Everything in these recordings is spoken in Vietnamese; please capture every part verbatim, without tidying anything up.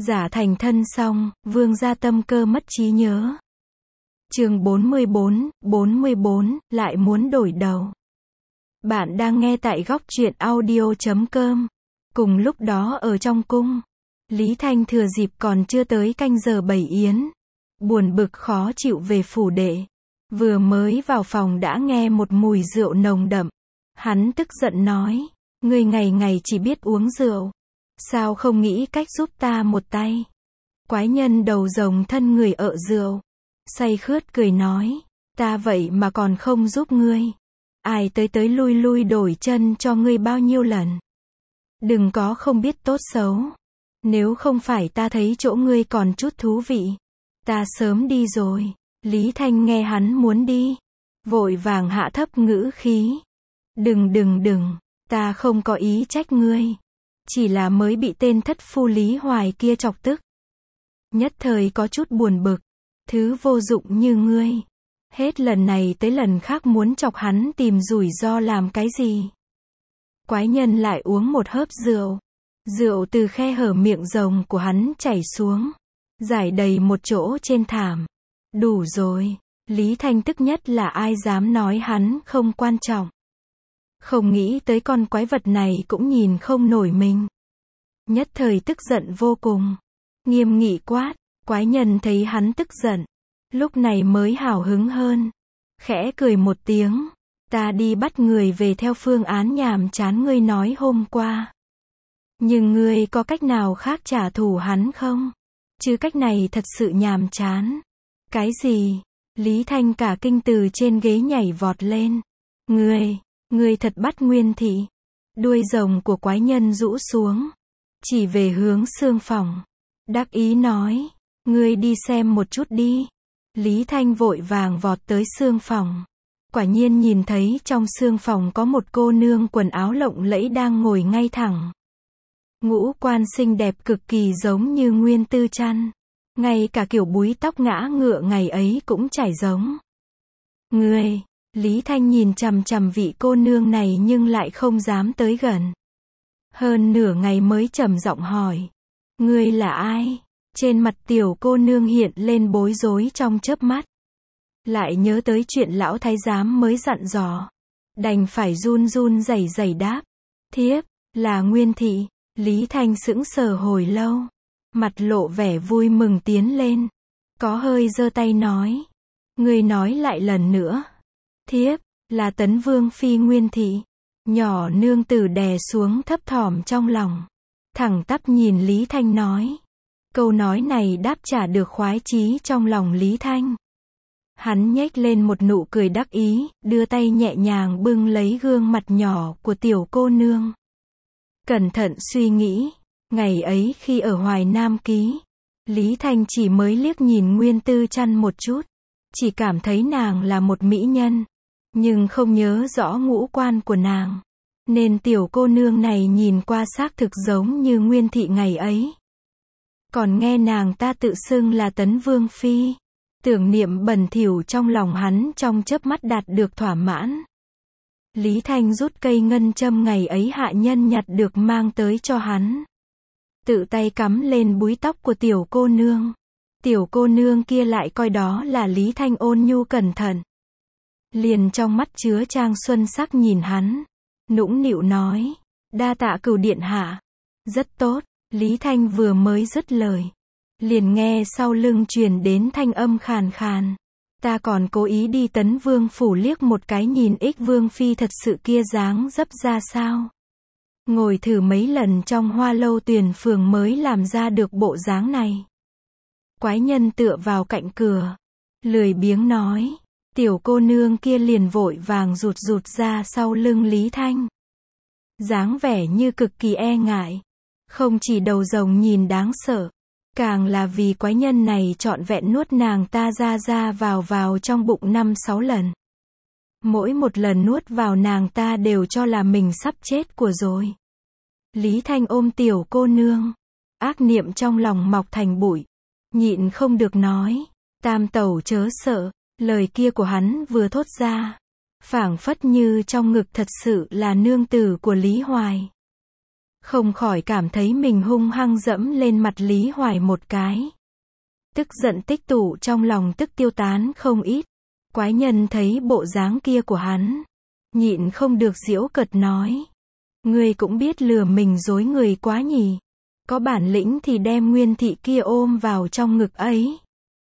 Giả thành thân xong, vương gia tâm cơ mất trí nhớ. Chương bốn mươi bốn, bốn mươi bốn, lại muốn đổi đầu. Bạn đang nghe tại góc truyện audio chấm com. Cùng lúc đó ở trong cung, Lý Thanh thừa dịp còn chưa tới canh giờ bày yến, buồn bực khó chịu về phủ đệ. Vừa mới vào phòng đã nghe một mùi rượu nồng đậm. Hắn tức giận nói, ngươi ngày ngày chỉ biết uống rượu, sao không nghĩ cách giúp ta một tay? Quái nhân đầu rồng thân người ợ rượu, say khướt cười nói, ta vậy mà còn không giúp ngươi. Ai tới tới lui lui đổi chân cho ngươi bao nhiêu lần. Đừng có không biết tốt xấu. Nếu không phải ta thấy chỗ ngươi còn chút thú vị, ta sớm đi rồi. Lý Thanh nghe hắn muốn đi, vội vàng hạ thấp ngữ khí. Đừng đừng đừng, ta không có ý trách ngươi. Chỉ là mới bị tên thất phu Lý Hoài kia chọc tức. Nhất thời có chút buồn bực. Thứ vô dụng như ngươi. Hết lần này tới lần khác muốn chọc hắn tìm rủi ro làm cái gì. Quái nhân lại uống một hớp rượu. Rượu từ khe hở miệng rồng của hắn chảy xuống, rải đầy một chỗ trên thảm. Đủ rồi. Lý Thanh tức nhất là ai dám nói hắn không quan trọng. Không nghĩ tới con quái vật này cũng nhìn không nổi mình. Nhất thời tức giận vô cùng. Nghiêm nghị quát. Quái nhân thấy hắn tức giận, lúc này mới hào hứng hơn. Khẽ cười một tiếng. Ta đi bắt người về theo phương án nhàm chán ngươi nói hôm qua. Nhưng ngươi có cách nào khác trả thù hắn không? Chứ cách này thật sự nhàm chán. Cái gì? Lý Thanh cả kinh từ trên ghế nhảy vọt lên. Ngươi, ngươi thật bắt Nguyên Thị. Đuôi rồng của quái nhân rũ xuống, chỉ về hướng xương phòng. Đắc ý nói, ngươi đi xem một chút đi. Lý Thanh vội vàng vọt tới xương phòng. Quả nhiên nhìn thấy trong xương phòng có một cô nương quần áo lộng lẫy đang ngồi ngay thẳng. Ngũ quan xinh đẹp cực kỳ giống như Nguyên Tư Trăn. Ngay cả kiểu búi tóc ngã ngựa ngày ấy cũng chải giống. Ngươi, Lý Thanh nhìn chằm chằm vị cô nương này nhưng lại không dám tới gần. Hơn nửa ngày mới trầm giọng hỏi. Ngươi là ai? Trên mặt tiểu cô nương hiện lên bối rối trong chớp mắt. Lại nhớ tới chuyện lão thái giám mới dặn dò. Đành phải run run rẩy rẩy đáp. Thiếp, là Nguyên Thị. Lý Thanh sững sờ hồi lâu. Mặt lộ vẻ vui mừng tiến lên. Có hơi giơ tay nói. Ngươi nói lại lần nữa. Thiếp, là Tấn Vương Phi Nguyên Thị. Nhỏ nương tử đè xuống thấp thỏm trong lòng. Thẳng tắp nhìn Lý Thanh nói. Câu nói này đáp trả được khoái chí trong lòng Lý Thanh. Hắn nhếch lên một nụ cười đắc ý, đưa tay nhẹ nhàng bưng lấy gương mặt nhỏ của tiểu cô nương. Cẩn thận suy nghĩ, ngày ấy khi ở Hoài Nam Ký, Lý Thanh chỉ mới liếc nhìn Nguyên Tư Trăn một chút, chỉ cảm thấy nàng là một mỹ nhân, nhưng không nhớ rõ ngũ quan của nàng, nên tiểu cô nương này nhìn qua xác thực giống như Nguyên Thị ngày ấy. Còn nghe nàng ta tự xưng là Tấn Vương Phi, tưởng niệm bẩn thỉu trong lòng hắn trong chớp mắt đạt được thỏa mãn. Lý Thanh rút cây ngân châm ngày ấy hạ nhân nhặt được mang tới cho hắn. Tự tay cắm lên búi tóc của tiểu cô nương. Tiểu cô nương kia lại coi đó là Lý Thanh ôn nhu cẩn thận. Liền trong mắt chứa trang xuân sắc nhìn hắn. Nũng nịu nói. Đa tạ cửu điện hạ. Rất tốt. Lý Thanh vừa mới dứt lời. Liền nghe sau lưng truyền đến thanh âm khàn khàn. Ta còn cố ý đi Tấn Vương phủ liếc một cái nhìn ích Vương Phi thật sự kia dáng dấp ra sao. Ngồi thử mấy lần trong Hoa Lâu Tuyền Phường mới làm ra được bộ dáng này. Quái nhân tựa vào cạnh cửa, lười biếng nói. Tiểu cô nương kia liền vội vàng rụt rụt ra sau lưng Lý Thanh. Dáng vẻ như cực kỳ e ngại. Không chỉ đầu rồng nhìn đáng sợ, càng là vì quái nhân này trọn vẹn nuốt nàng ta ra ra vào vào trong bụng năm sáu lần. Mỗi một lần nuốt vào nàng ta đều cho là mình sắp chết của rồi. Lý Thanh ôm tiểu cô nương. Ác niệm trong lòng mọc thành bụi. Nhịn không được nói. Tam tẩu chớ sợ. Lời kia của hắn vừa thốt ra, phảng phất như trong ngực thật sự là nương tử của Lý Hoài. Không khỏi cảm thấy mình hung hăng dẫm lên mặt Lý Hoài một cái. Tức giận tích tụ trong lòng tức tiêu tán không ít. Quái nhân thấy bộ dáng kia của hắn, nhịn không được giễu cợt nói. Ngươi cũng biết lừa mình dối người quá nhỉ. Có bản lĩnh thì đem Nguyên Thị kia ôm vào trong ngực ấy.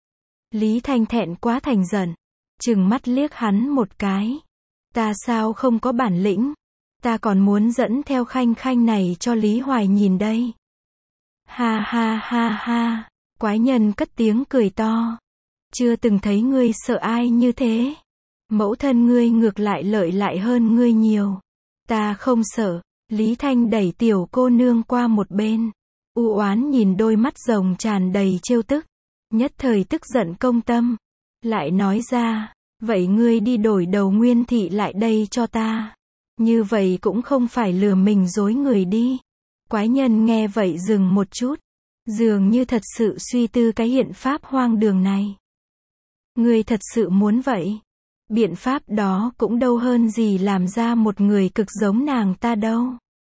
Lý Thanh thẹn quá thành giận, trừng mắt liếc hắn một cái. Ta sao không có bản lĩnh? Ta còn muốn dẫn theo Khanh Khanh này cho Lý Hoài nhìn đây. Ha ha ha ha, quái nhân cất tiếng cười to. Chưa từng thấy ngươi sợ ai như thế. Mẫu thân ngươi ngược lại lợi lại hơn ngươi nhiều. Ta không sợ. Lý Thanh đẩy tiểu cô nương qua một bên. U oán nhìn đôi mắt rồng tràn đầy trêu tức. Nhất thời tức giận công tâm. Lại nói ra, vậy ngươi đi đổi đầu Nguyên Thị lại đây cho ta. Như vậy cũng không phải lừa mình dối người đi. Quái nhân nghe vậy dừng một chút. Dường như thật sự suy tư cái hiện pháp hoang đường này. Ngươi thật sự muốn vậy? Biện pháp đó cũng đâu hơn gì làm ra một người cực giống nàng ta đâu.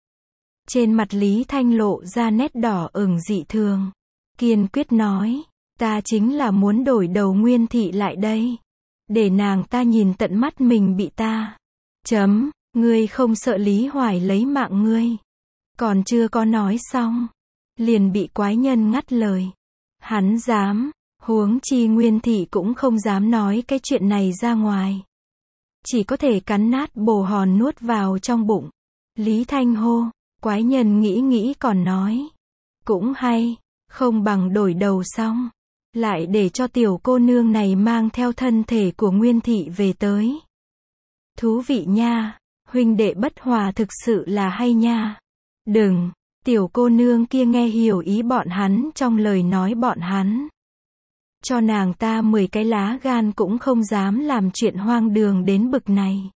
Trên mặt Lý Thanh lộ ra nét đỏ ửng dị thường. Kiên quyết nói, ta chính là muốn đổi đầu Nguyên Thị lại đây. Để nàng ta nhìn tận mắt mình bị ta. Chấm, ngươi không sợ Lý Hoài lấy mạng ngươi. Còn chưa có nói xong. Liền bị quái nhân ngắt lời. Hắn dám, huống chi Nguyên Thị cũng không dám nói cái chuyện này ra ngoài. Chỉ có thể cắn nát bồ hòn nuốt vào trong bụng. Lý Thanh hô, quái nhân nghĩ nghĩ còn nói. Cũng hay, không bằng đổi đầu xong. Lại để cho tiểu cô nương này mang theo thân thể của Nguyên Thị về tới. Thú vị nha, huynh đệ bất hòa thực sự là hay nha. Đừng, tiểu cô nương kia nghe hiểu ý bọn hắn trong lời nói bọn hắn. Cho nàng ta mười cái lá gan cũng không dám làm chuyện hoang đường đến bực này.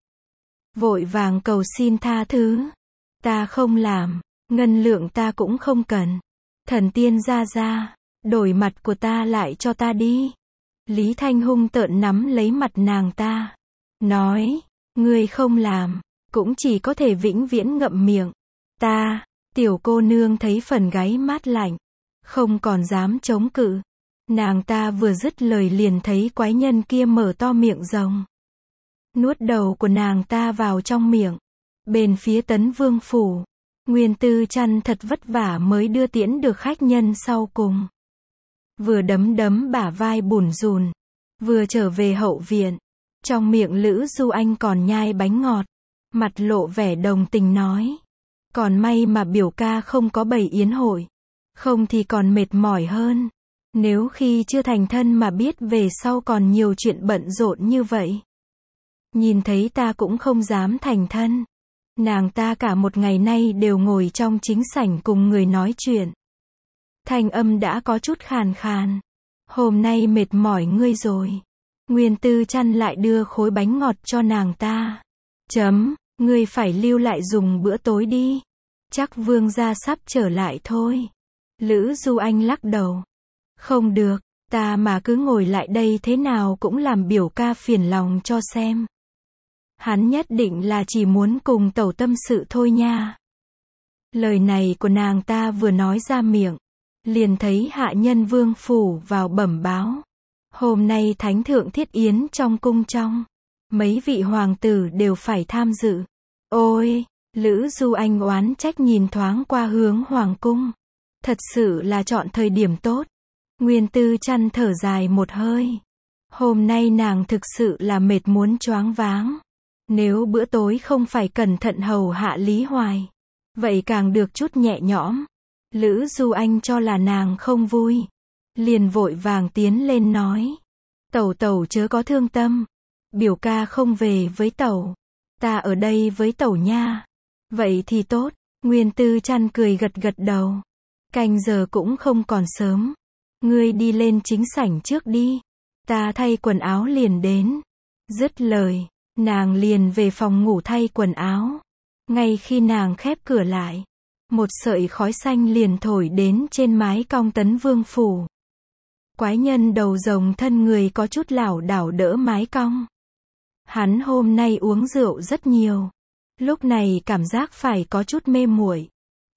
Vội vàng cầu xin tha thứ. Ta không làm, ngân lượng ta cũng không cần. Thần tiên ra ra, đổi mặt của ta lại cho ta đi. Lý Thanh hung tợn nắm lấy mặt nàng ta. Nói, ngươi không làm, cũng chỉ có thể vĩnh viễn ngậm miệng. Ta, tiểu cô nương thấy phần gáy mát lạnh. Không còn dám chống cự. Nàng ta vừa dứt lời liền thấy quái nhân kia mở to miệng rồng. Nuốt đầu của nàng ta vào trong miệng. Bên phía Tấn Vương phủ, Nguyên Tư Trăn thật vất vả mới đưa tiễn được khách nhân sau cùng. Vừa đấm đấm bả vai bủn rủn, vừa trở về hậu viện. Trong miệng Lữ Du Anh còn nhai bánh ngọt, mặt lộ vẻ đồng tình nói. Còn may mà biểu ca không có bày yến hội, không thì còn mệt mỏi hơn. Nếu khi chưa thành thân mà biết về sau còn nhiều chuyện bận rộn như vậy. Nhìn thấy ta cũng không dám thành thân. Nàng ta cả một ngày nay đều ngồi trong chính sảnh cùng người nói chuyện. Thanh âm đã có chút khàn khàn. Hôm nay mệt mỏi ngươi rồi. Nguyên Tư Trăn lại đưa khối bánh ngọt cho nàng ta. Chấm, ngươi phải lưu lại dùng bữa tối đi. Chắc vương gia sắp trở lại thôi. Lữ Du Anh lắc đầu. Không được, ta mà cứ ngồi lại đây thế nào cũng làm biểu ca phiền lòng cho xem. Hắn nhất định là chỉ muốn cùng tẩu tâm sự thôi nha. Lời này của nàng ta vừa nói ra miệng, liền thấy hạ nhân vương phủ vào bẩm báo. Hôm nay thánh thượng thiết yến trong cung trong. Mấy vị hoàng tử đều phải tham dự. Ôi, Lữ Du Anh oán trách nhìn thoáng qua hướng hoàng cung. Thật sự là chọn thời điểm tốt. Nguyên Tư Trăn thở dài một hơi. Hôm nay nàng thực sự là mệt muốn choáng váng. Nếu bữa tối không phải cẩn thận hầu hạ Lý Hoài, vậy càng được chút nhẹ nhõm. Lữ Du Anh cho là nàng không vui, liền vội vàng tiến lên nói. Tẩu tẩu chớ có thương tâm. Biểu ca không về với tẩu. Ta ở đây với tẩu nha. Vậy thì tốt. Nguyên Tư Trăn cười gật gật đầu. Canh giờ cũng không còn sớm. Ngươi đi lên chính sảnh trước đi. Ta thay quần áo liền đến. Dứt lời, nàng liền về phòng ngủ thay quần áo. Ngay khi nàng khép cửa lại, một sợi khói xanh liền thổi đến trên mái cong Tấn Vương phủ. Quái nhân đầu rồng thân người có chút lảo đảo đỡ mái cong. Hắn hôm nay uống rượu rất nhiều. Lúc này cảm giác phải có chút mê muội.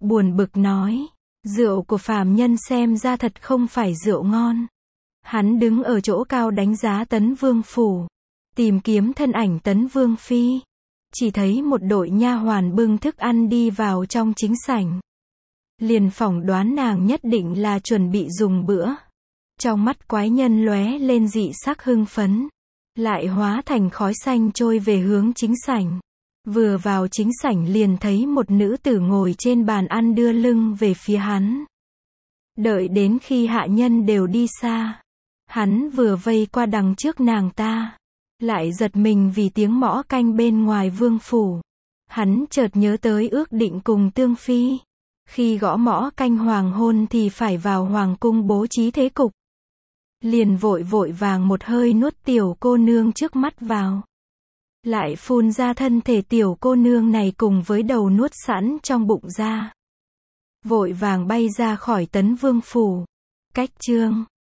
buồn bực nói, rượu của phàm nhân xem ra thật không phải rượu ngon. Hắn đứng ở chỗ cao đánh giá Tấn Vương phủ, tìm kiếm thân ảnh Tấn Vương phi. Chỉ thấy một đội nha hoàn bưng thức ăn đi vào trong chính sảnh. Liền phỏng đoán nàng nhất định là chuẩn bị dùng bữa. Trong mắt quái nhân lóe lên dị sắc hưng phấn, lại hóa thành khói xanh trôi về hướng chính sảnh. Vừa vào chính sảnh liền thấy một nữ tử ngồi trên bàn ăn đưa lưng về phía hắn. Đợi đến khi hạ nhân đều đi xa, hắn vừa vây qua đằng trước nàng ta, lại giật mình vì tiếng mõ canh bên ngoài vương phủ. Hắn chợt nhớ tới ước định cùng Tương Phi, khi gõ mõ canh hoàng hôn thì phải vào hoàng cung bố trí thế cục. Liền vội vội vàng một hơi nuốt tiểu cô nương trước mắt vào, lại phun ra thân thể tiểu cô nương này cùng với đầu nuốt sẵn trong bụng ra. Vội vàng bay ra khỏi Tấn Vương phủ. Cách chương